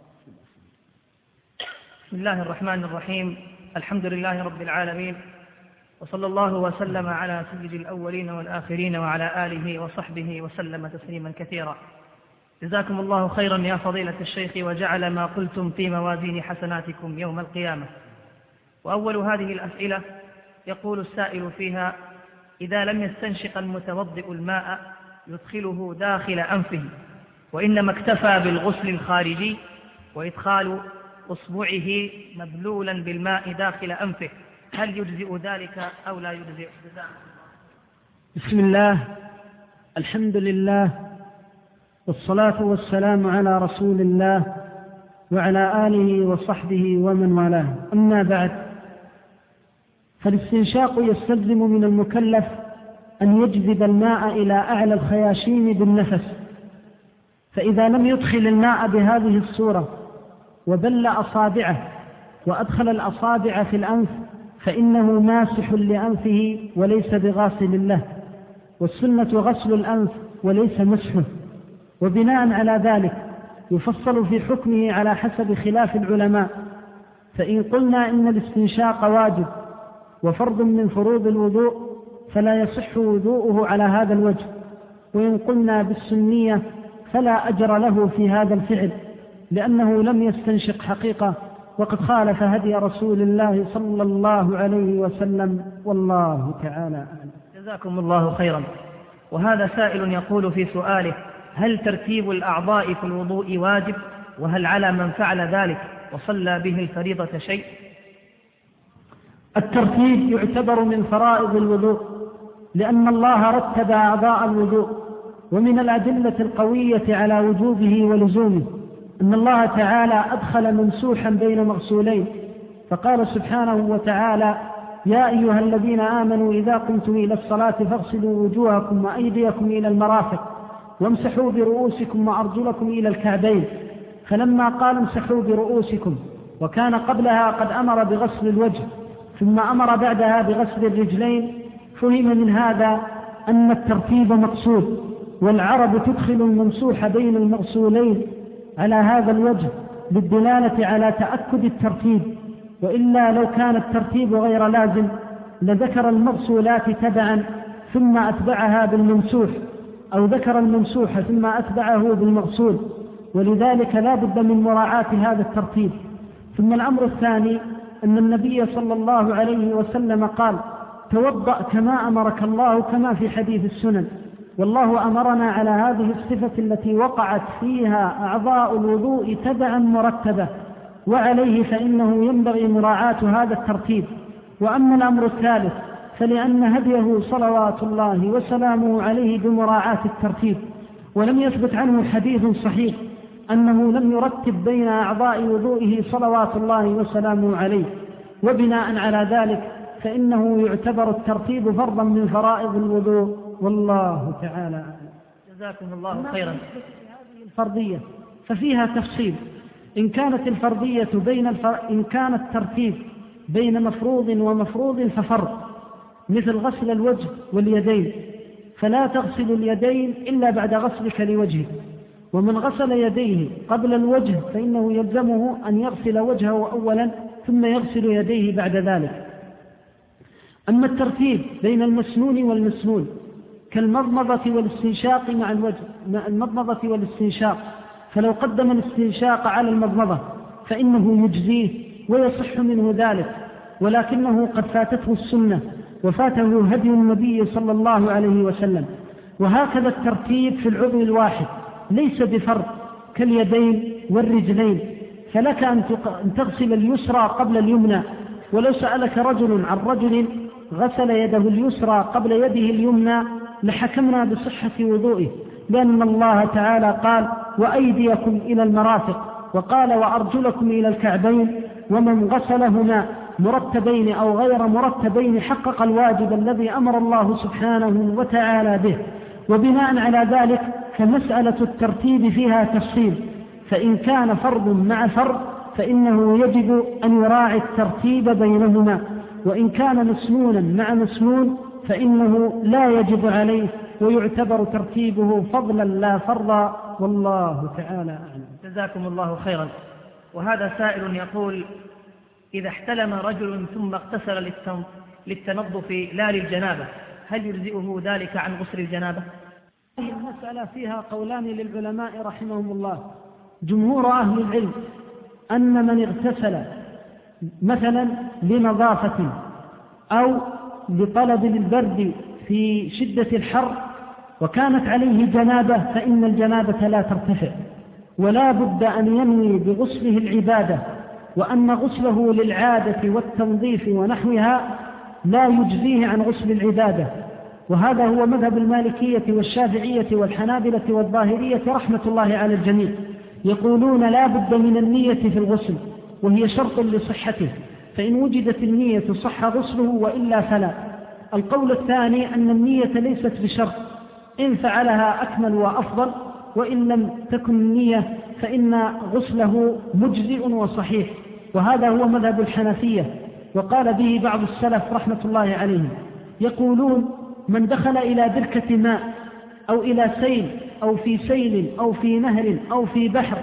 بسم الله الرحمن الرحيم. الحمد لله رب العالمين، وصلى الله وسلم على سيد الأولين والآخرين وعلى آله وصحبه وسلم تسليما كثيرا. جزاكم الله خيرا يا فضيلة الشيخ، وجعل ما قلتم في موازين حسناتكم يوم القيامة. وأول هذه الأسئلة يقول السائل فيها: إذا لم يستنشق المتوضئ الماء يدخله داخل أنفه، وإنما اكتفى بالغسل الخارجي وإدخال أصبعه مبلولا بالماء داخل أنفه، هل يجزئ ذلك أو لا يجزئ؟ بسم الله، الحمد لله، والصلاة والسلام على رسول الله وعلى آله وصحبه ومن والاه. أما بعد، فالاستنشاق يستلزم من المكلف أن يجذب الماء إلى أعلى الخياشيم بالنفس، فإذا لم يدخل الماء بهذه الصورة وبل أصابعه وأدخل الأصابع في الأنف فإنه ماسح لأنفه وليس بغاسل له، والسنة غسل الأنف وليس مسحه. وبناء على ذلك يفصل في حكمه على حسب خلاف العلماء، فإن قلنا إن الاستنشاق واجب وفرض من فروض الوضوء فلا يصح وضوءه على هذا الوجه، وإن قلنا بالسنية فلا أجر له في هذا الفعل، لأنه لم يستنشق حقيقة وقد خالف هدي رسول الله صلى الله عليه وسلم، والله تعالى أعلم. جزاكم الله خيرا. وهذا سائل يقول في سؤاله: هل ترتيب الأعضاء في الوضوء واجب؟ وهل على من فعل ذلك وصلى به الفريضة شيء؟ الترتيب يعتبر من فرائض الوضوء، لأن الله رتب أعضاء الوضوء، ومن الأدلة القوية على وجوبه ولزومه أن الله تعالى أدخل ممسوحا بين مغسولين، فقال سبحانه وتعالى: يا أيها الذين آمنوا إذا قمتم إلى الصلاة فاغسلوا وجوهكم وأيديكم إلى المرافق وامسحوا برؤوسكم وأرجلكم إلى الكعبين. فلما قال امسحوا برؤوسكم وكان قبلها قد أمر بغسل الوجه ثم أمر بعدها بغسل الرجلين، فهم من هذا أن الترتيب مقصود، والعرب تدخل الممسوح بين المغسولين على هذا الوجه للدلالة على تأكد الترتيب، وإلا لو كان الترتيب غير لازم لذكر المغسولات تبعا ثم أتبعها بالممسوح، أو ذكر الممسوح ثم أتبعه بالمغسول، ولذلك لا بد من مراعاة هذا الترتيب. ثم الأمر الثاني أن النبي صلى الله عليه وسلم قال: توضأ كما أمرك الله، كما في حديث السنن، والله أمرنا على هذه الصفة التي وقعت فيها أعضاء الوضوء تبعا مرتبة، وعليه فإنه ينبغي مراعاة هذا الترتيب. وأما الأمر الثالث فلأن هديه صلوات الله وسلامه عليه بمراعاة الترتيب، ولم يثبت عنه حديث صحيح أنه لم يرتب بين أعضاء وضوئه صلوات الله وسلامه عليه، وبناء على ذلك فإنه يعتبر الترتيب فرضا من فرائض الوضوء، والله تعالى أعلم. جزاكم الله خيرا. هذه الفرضية ففيها تفصيل، إن كانت الفرضية إن كان الترتيب بين مفروض ومفروض ففرض، مثل غسل الوجه واليدين، فلا تغسل اليدين إلا بعد غسلك لوجهك، ومن غسل يديه قبل الوجه فإنه يلزمه أن يغسل وجهه أولا ثم يغسل يديه بعد ذلك. أما الترتيب بين المسنون والمسنون كالمضمضة والاستنشاق مع المضمضة والاستنشاق، فلو قدم الاستنشاق على المضمضة فإنه يجزيه ويصح منه ذلك، ولكنه قد فاتته السنة وفاته هدي النبي صلى الله عليه وسلم. وهكذا الترتيب في العضو الواحد ليس بفرض كاليدين والرجلين، فلك أن تغسل اليسرى قبل اليمنى، ولو سألك رجل عن رجل غسل يده اليسرى قبل يده اليمنى لحكمنا بصحة وضوئه، لأن الله تعالى قال وأيديكم إلى المرافق، وقال وأرجلكم إلى الكعبين، ومن غسلهما مرتبين أو غير مرتبين حقق الواجب الذي أمر الله سبحانه وتعالى به. وبناء على ذلك فمسألة الترتيب فيها تفصيل، فإن كان فرض مع فرض فإنه يجب أن يراعي الترتيب بينهما، وإن كان مسنونا مع مسنون فإنه لا يجب عليه ويعتبر ترتيبه فضلا لا فرضا، والله تعالى أعلم. جزاكم الله خيرا. وهذا سائل يقول: إذا احتلم رجل ثم اغتسل للتنظف لا للجنابة، هل يجزئه ذلك عن غسل الجنابة؟ هذه المسألة فيها قولان للعلماء رحمهم الله. جمهور أهل العلم أن من اغتسل مثلا لنظافة أو لطلب البرد في شدة الحر وكانت عليه جنابة فإن الجنابة لا ترتفع، ولا بد أن ينوي بغسله العبادة، وأن غسله للعادة والتنظيف ونحوها لا يجزيه عن غسل العبادة. وهذا هو مذهب المالكية والشافعية والحنابلة والظاهرية رحمة الله على الجميع، يقولون لا بد من النية في الغسل، وهي شرط لصحته، فإن وجدت النية صح غسله وإلا فلا. القول الثاني أن النية ليست بشرط، إن فعلها أكمل وأفضل، وإن لم تكن النية فإن غسله مجزئ وصحيح، وهذا هو مذهب الحنفية، وقال به بعض السلف رحمة الله عليهم. يقولون من دخل إلى بركة ماء أو إلى سيل أو في سيل أو في نهر أو في بحر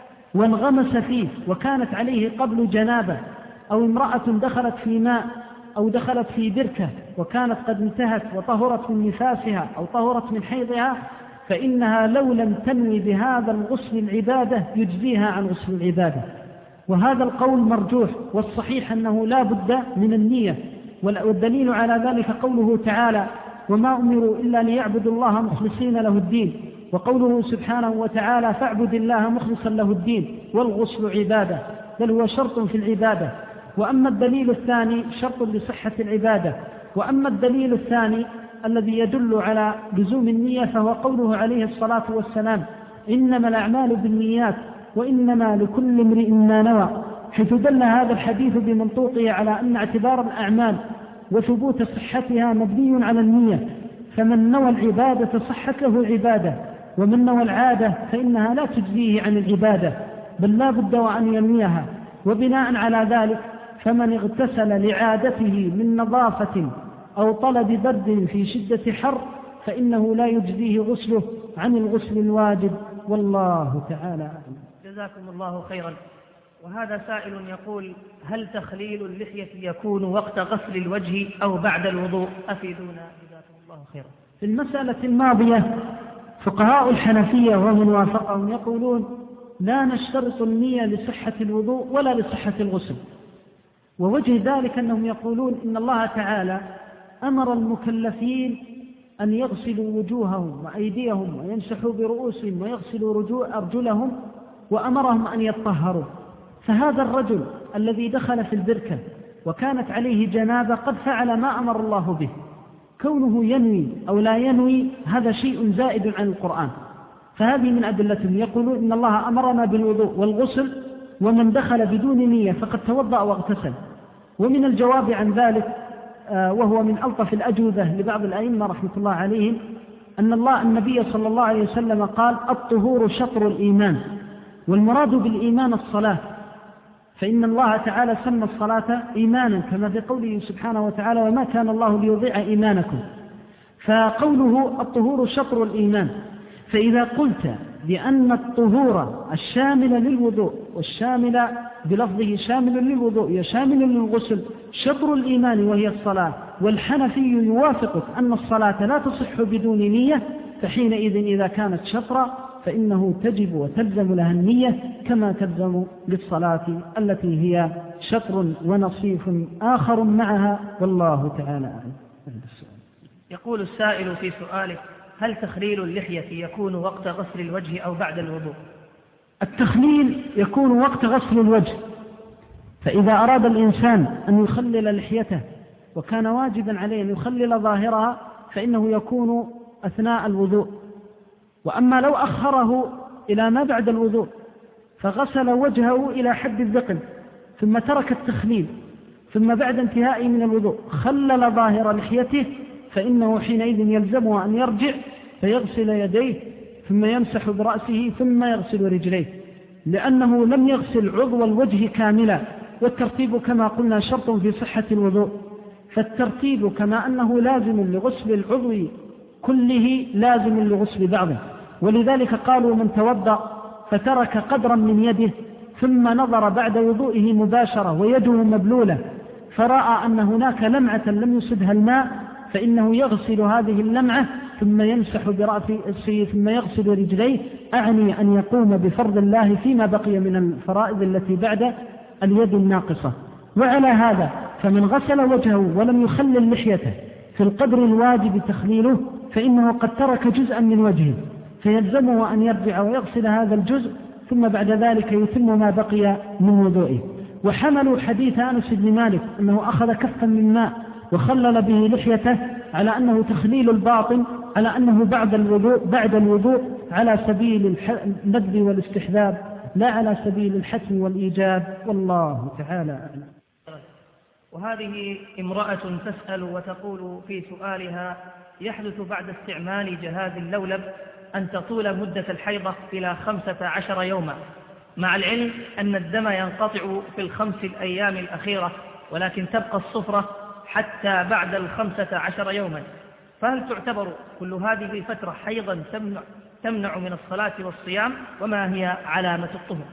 وانغمس فيه وكانت عليه قبل جنابة، أو امرأة دخلت في ماء أو دخلت في بركة وكانت قد انتهت وطهرت من نفاسها أو طهرت من حيضها، فإنها لو لم تنوي بهذا الغسل العبادة يجزيها عن غسل العبادة. وهذا القول مرجوح، والصحيح أنه لا بد من النية، والدليل على ذلك قوله تعالى وما أمروا إلا ليعبدوا الله مخلصين له الدين، وقوله سبحانه وتعالى فاعبد الله مخلصا له الدين، والغسل عبادة، بل هو شرط في العبادة. وأما الدليل الثاني شرط لصحة العبادة. وأما الدليل الثاني الذي يدل على لزوم النية فهو قوله عليه الصلاة والسلام إنما الأعمال بالنيات وإنما لكل امرئ ما نوى، حيث دل هذا الحديث بمنطوقه على أن اعتبار الأعمال وثبوت صحتها مبني على النية، فمن نوى العبادة صحت له عبادة، ومن نوى العادة فإنها لا تجزيه عن العبادة، بل لا بد وأن ينويها. وبناء على ذلك فمن اغتسل لعادته من نظافة أو طلب برد في شدة حر فإنه لا يجزيه غسله عن الغسل الواجب، والله تعالى أعلم. جزاكم الله خيرا. وهذا سائل يقول هل تخليل اللحية يكون وقت غسل الوجه أو بعد الوضوء؟ أفيدونا جزاكم الله خيرا. في المسألة الماضية فقهاء الحنفية ومن وافقهم يقولون لا نشترط النية لصحة الوضوء ولا لصحة الغسل، ووجه ذلك أنهم يقولون إن الله تعالى أمر المكلفين أن يغسلوا وجوههم وأيديهم ويمسحوا برؤوسهم ويغسلوا أرجلهم، وأمرهم أن يطهروا. فهذا الرجل الذي دخل في البركة وكانت عليه جنابة قد فعل ما أمر الله به، كونه ينوي أو لا ينوي هذا شيء زائد عن القرآن، فهذه من أدلتهم. يقولون إن الله أمرنا بالوضوء والغسل، ومن دخل بدون نية فقد توضأ واغتسل. ومن الجواب عن ذلك وهو من ألطف الأجوبة لبعض الأئمة رحمة الله عليهم أن النبي صلى الله عليه وسلم قال الطهور شطر الإيمان، والمراد بالإيمان الصلاة، فإن الله تعالى سمى الصلاة إيمانا كما في قوله سبحانه وتعالى وما كان الله ليضيع إيمانكم، فقوله الطهور شطر الإيمان. فإذا قلت بأن الطهور الشامل للوضوء والشامل بلفظه شامل للوضوء وشامل للغسل شطر الإيمان وهي الصلاة، والحنفي يوافقك أن الصلاة لا تصح بدون نية، فحينئذ إذا كانت شطرا فإنه تجب وتلزم لها النية كما تلزم للصلاة التي هي شطر ونصيف آخر معها، والله تعالى أعلم. يقول السائل في سؤاله: هل تخليل اللحية يكون وقت غسل الوجه أو بعد الوضوء؟ التخليل يكون وقت غسل الوجه، فإذا أراد الإنسان أن يخلل لحيته وكان واجبا عليه أن يخلل ظاهرها فإنه يكون أثناء الوضوء. وأما لو أخره إلى ما بعد الوضوء فغسل وجهه إلى حد الذقن ثم ترك التخليل ثم بعد انتهائه من الوضوء خلل ظاهر لحيته، فإنه حينئذ يلزمه أن يرجع فيغسل يديه ثم يمسح برأسه ثم يغسل رجليه، لأنه لم يغسل عضو الوجه كاملا، والترتيب كما قلنا شرط في صحة الوضوء، فالترتيب كما أنه لازم لغسل العضو كله لازم لغسل بعضه. ولذلك قالوا: من توضأ فترك قدرا من يده ثم نظر بعد وضوئه مباشرة ويده مبلولة فرأى أن هناك لمعة لم يصبها الماء، فإنه يغسل هذه اللمعة ثم يمسح برأسه ثم يغسل رجليه، أعني أن يقوم بفرض الله فيما بقي من الفرائض التي بعد اليد الناقصة. وعلى هذا فمن غسل وجهه ولم يخلل لحيته في القدر الواجب تخليله فإنه قد ترك جزءا من وجهه، فيلزمه أن يرجع ويغسل هذا الجزء ثم بعد ذلك يتم ما بقي من وضوئه. وحملوا حديث أنس بن مالك أنه أخذ كفا من ماء وخلل به لحيته على أنه تخليل الباطن، على أنه بعد الوضوء على سبيل الندب والاستحباب لا على سبيل الحتم والإيجاب، والله تعالى أعلم. وهذه امرأة تسأل وتقول في سؤالها: يحدث بعد استعمال جهاز اللولب أن تطول مدة الحيضة إلى 15 يوما، مع العلم أن الدم ينقطع في 5 الأيام الأخيرة، ولكن تبقى الصفرة حتى بعد 15 يوما، فهل تعتبر كل هذه الفترة حيضا تمنع من الصلاة والصيام؟ وما هي علامة الطهر؟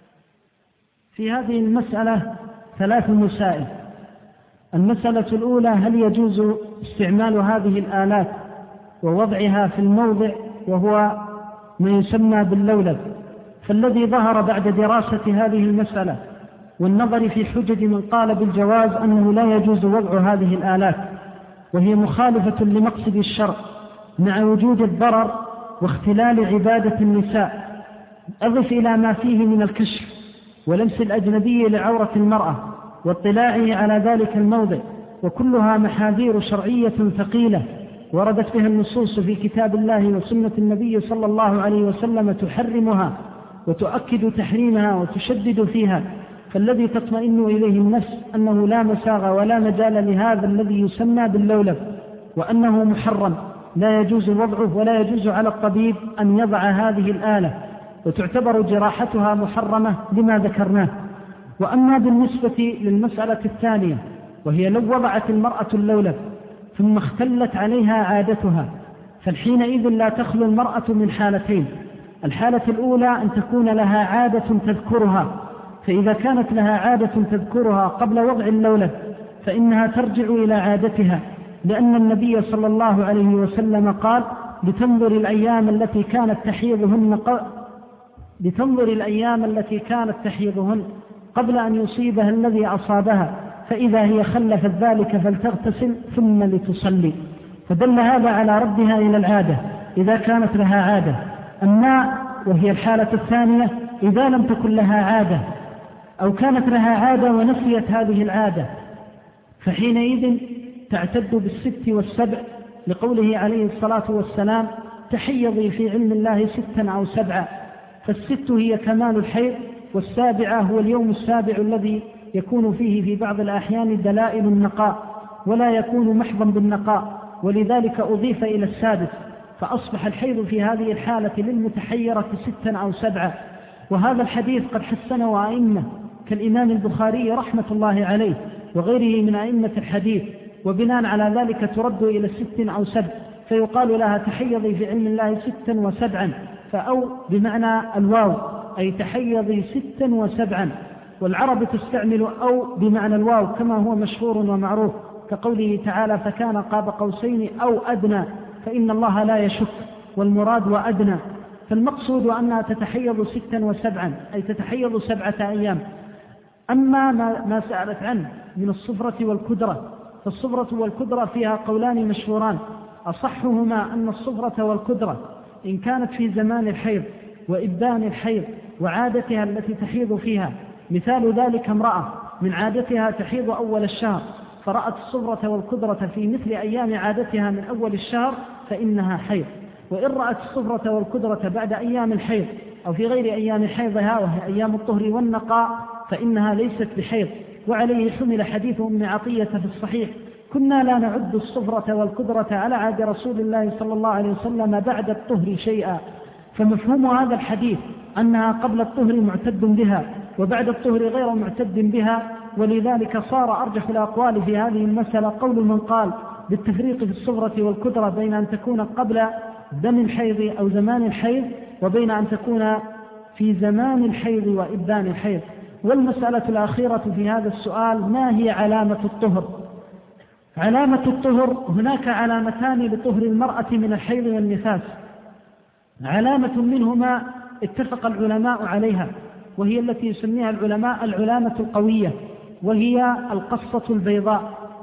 في هذه المسألة 3 مسائل. المسألة الأولى: هل يجوز استعمال هذه الآلات ووضعها في الموضع وهو ما يسمى باللولب؟ فالذي ظهر بعد دراسة هذه المسألة والنظر في حجج من قال بالجواز أنه لا يجوز وضع هذه الآلات، وهي مخالفة لمقصد الشرع مع وجود الضرر واختلال عبادة النساء، أضف إلى ما فيه من الكشف ولمس الأجنبي لعورة المرأة واطلاعه على ذلك الموضع، وكلها محاذير شرعية ثقيلة وردت بها النصوص في كتاب الله وسنة النبي صلى الله عليه وسلم تحرمها وتؤكد تحريمها وتشدد فيها. فالذي تطمئن إليه النفس أنه لا مساغ ولا مجال لهذا الذي يسمى باللولب، وأنه محرم لا يجوز وضعه، ولا يجوز على الطبيب أن يضع هذه الآلة، وتعتبر جراحتها محرمة لما ذكرناه. وأما بالنسبة للمسألة الثانية، وهي لو وضعت المرأة اللولب ثم اختلت عليها عادتها، فالحينئذ لا تخلو المرأة من حالتين: الحالة الأولى أن تكون لها عادة تذكرها، فإذا كانت لها عادة تذكرها قبل وضع اللولب فإنها ترجع إلى عادتها، لأن النبي صلى الله عليه وسلم قال: لتنظر الأيام التي كانت تحيضهن قبل أن يصيبها الذي أصابها، فإذا هي خلفت ذلك فلتغتسل ثم لتصلي. فدل هذا على ردها إلى العادة إذا كانت لها عادة. أما وهي الحالة الثانية إذا لم تكن لها عادة أو كانت لها عادة ونسيت هذه العادة، فحينئذ تعتد بالست والسبع، لقوله عليه الصلاة والسلام: تحيضي في علم الله 6 أو 7، فالست هي كمال الحيض، والسابعة هو اليوم السابع الذي يكون فيه في بعض الأحيان دلائل النقاء ولا يكون محضا بالنقاء، ولذلك أضيف إلى السادس، فأصبح الحيض في هذه الحالة للمتحيرة 6 أو 7. وهذا الحديث قد حسنه أئمة كالإمام البخاري رحمة الله عليه وغيره من أئمة الحديث، وبناء على ذلك ترد إلى 6 أو 7، فيقال لها تحيضي في علم الله 6 و7، فأو بمعنى الواو أي تحيضي 6 و7، والعرب تستعمل أو بمعنى الواو كما هو مشهور ومعروف، كقوله تعالى فكان قاب قوسين أو أدنى، فإن الله لا يشك، والمراد وأدنى. فالمقصود أنها تتحيض 6 و7، أي تتحيض 7 أيام. أما ما سألت عنه من الصفرة والكدرة، فالصفرة والكدرة فيها قولان مشهوران، أصحهما أن الصفرة والكدرة إن كانت في زمان الحيض وإبان الحيض وعادتها التي تحيض فيها، مثال ذلك امرأة من عادتها تحيض أول الشهر فرأت الصفرة والكدرة في مثل أيام عادتها من أول الشهر فإنها حيض، وإن رأت الصفرة والكدرة بعد أيام الحيض أو في غير أيام حيضها وهي أيام الطهر والنقاء فإنها ليست بحيض. وعليه حمل حديث أم عطية في الصحيح كنا لا نعد الصفرة والكدرة على عهد رسول الله صلى الله عليه وسلم بعد الطهر شيئا. فمفهوم هذا الحديث أنها قبل الطهر معتد بها وبعد الطهر غير معتد بها، ولذلك صار أرجح الأقوال في هذه المسألة قول من قال بالتفريق في الصفرة والكدرة بين أن تكون قبل دم الحيض أو زمان الحيض وبين أن تكون في زمان الحيض وإبان الحيض. والمسألة الأخيرة في هذا السؤال ما هي علامة الطهر؟ علامة الطهر هناك علامتان لطهر المرأة من الحيض والنفاس، علامة منهما اتفق العلماء عليها وهي التي يسميها العلماء العلامة القوية، وهي القصة البيضاء،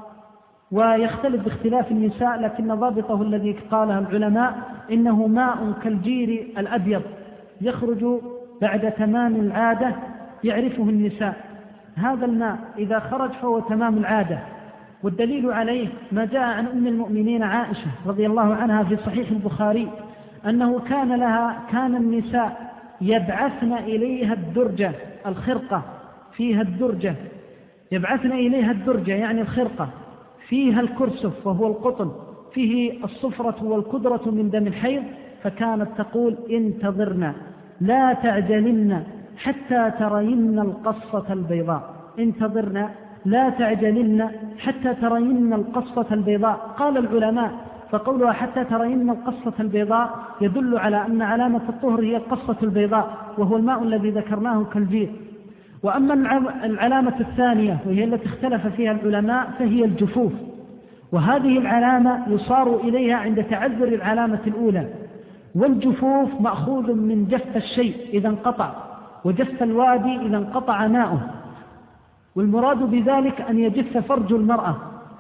ويختلف باختلاف النساء، لكن ضابطه الذي قاله العلماء إنه ماء كالجير الأبيض يخرج بعد تمام العادة يعرفه النساء. هذا الماء إذا خرج فهو تمام العادة، والدليل عليه ما جاء عن أم المؤمنين عائشة رضي الله عنها في صحيح البخاري أنه كان النساء يبعثن إليها الدرجة، الخرقة فيها الدرجة، يبعثن إليها الدرجة يعني الخرقة فيها الكرسف وهو القطن فيه الصفرة والكدرة من دم الحيض، فكانت تقول انتظرنا لا تعجلن حتى ترين القصة البيضاء، انتظرنا لا تعجلن حتى ترين القصة البيضاء. قال العلماء فقولها حتى ترين القصة البيضاء يدل على أن علامة الطهر هي القصة البيضاء وهو الماء الذي ذكرناه كالجير. وأما العلامة الثانية وهي التي اختلف فيها العلماء فهي الجفوف، وهذه العلامة يصار إليها عند تعذر العلامة الأولى، والجفوف مأخوذ من جف الشيء إذا انقطع، وجف الوادي إذا انقطع ماؤه، والمراد بذلك أن يجف فرج المرأة.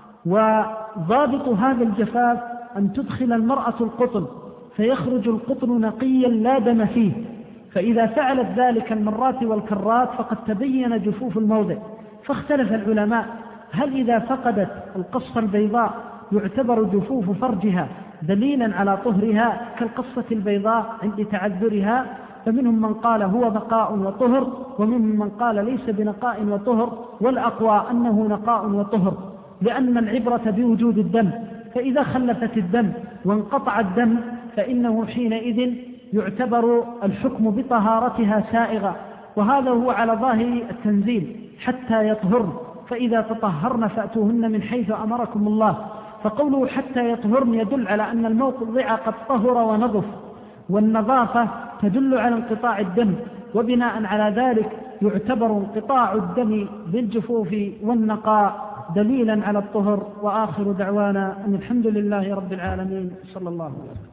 وضابط هذا الجفاف أن تدخل المرأة القطن فيخرج القطن نقيا لا دم فيه، فإذا فعلت ذلك المرات والكرات فقد تبين جفوف الموضع. فاختلف العلماء هل إذا فقدت القصة البيضاء يعتبر جفوف فرجها دليلا على طهرها كالقصة البيضاء عند تعذرها، فمنهم من قال هو نقاء وطهر ومنهم من قال ليس بنقاء وطهر، والأقوى أنه نقاء وطهر، لأن العبرة بوجود الدم، فإذا خلفت الدم وانقطع الدم فإنه حينئذ يعتبر الحكم بطهارتها سائغة، وهذا هو على ظاهر التنزيل حتى يطهرن، فإذا تطهرن فأتوهن من حيث أمركم الله. فقوله حتى يطهرن يدل على أن الموضع قد طهر ونظف، والنظافة تدل على انقطاع الدم، وبناء على ذلك يعتبر انقطاع الدم بالجفوف والنقاء دليلا على الطهر. وآخر دعوانا أن الحمد لله رب العالمين صلى الله عليه وسلم.